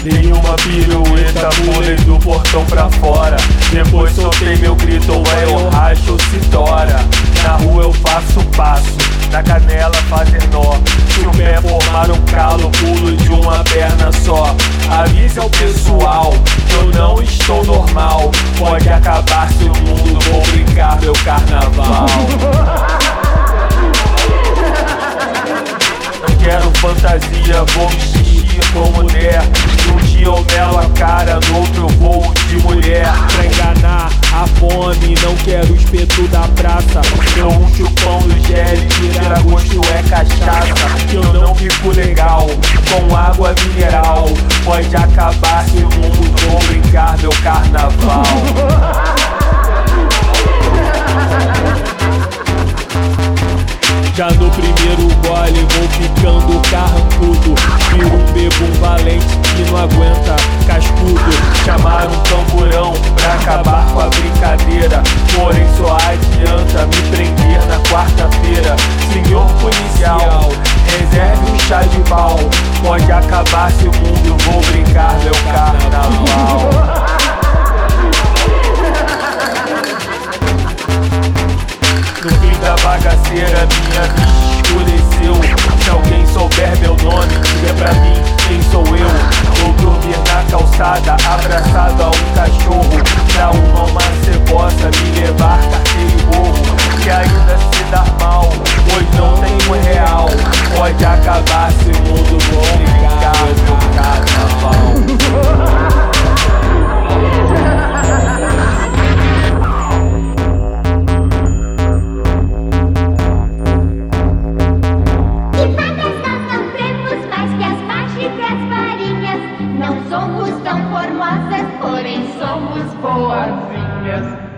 Dei uma pirueta, pulei do portão pra fora. Depois soltei meu grito, ou eu racho ou se tora. Na rua eu faço passo, na canela fazer nó. Se o pé formar um calo, pulo de uma perna só. Avise ao pessoal que eu não estou normal. Pode acabar se o mundo, vou brincar meu carnaval. Não quero fantasia, vou me vestir como mulher. Um dia eu melo a cara, no outro eu vou de mulher. Pra enganar a fome, não quero o espeto da praça. Eu uso o pão do gel, tira gosto é cachaça. Que eu não fico legal com água mineral. Pode acabar se o mundo, vou brincar meu carnaval. Já no primeiro gole vou ficando carrancudo. Viro um bebo valente que não aguenta cascudo. Chamaram um camburão pra acabar com a brincadeira. Porém só adianta me prender na quarta-feira. Senhor policial, reserve um chá de bal. Pode acabar se o mundo, vou brincar meu carnaval. No fim da bagaceira minha vida escureceu. Se alguém souber meu nome, diga pra mim quem sou eu. Vou dormir na calçada, abraçado a um cachorro. Pra uma cebosa me levar carteira e gorro. Que ainda se dá mal, pois não tenho real. Pode acabar se o mundo, vou brincar meu carnaval. Não somos tão formosas, porém somos boazinhas.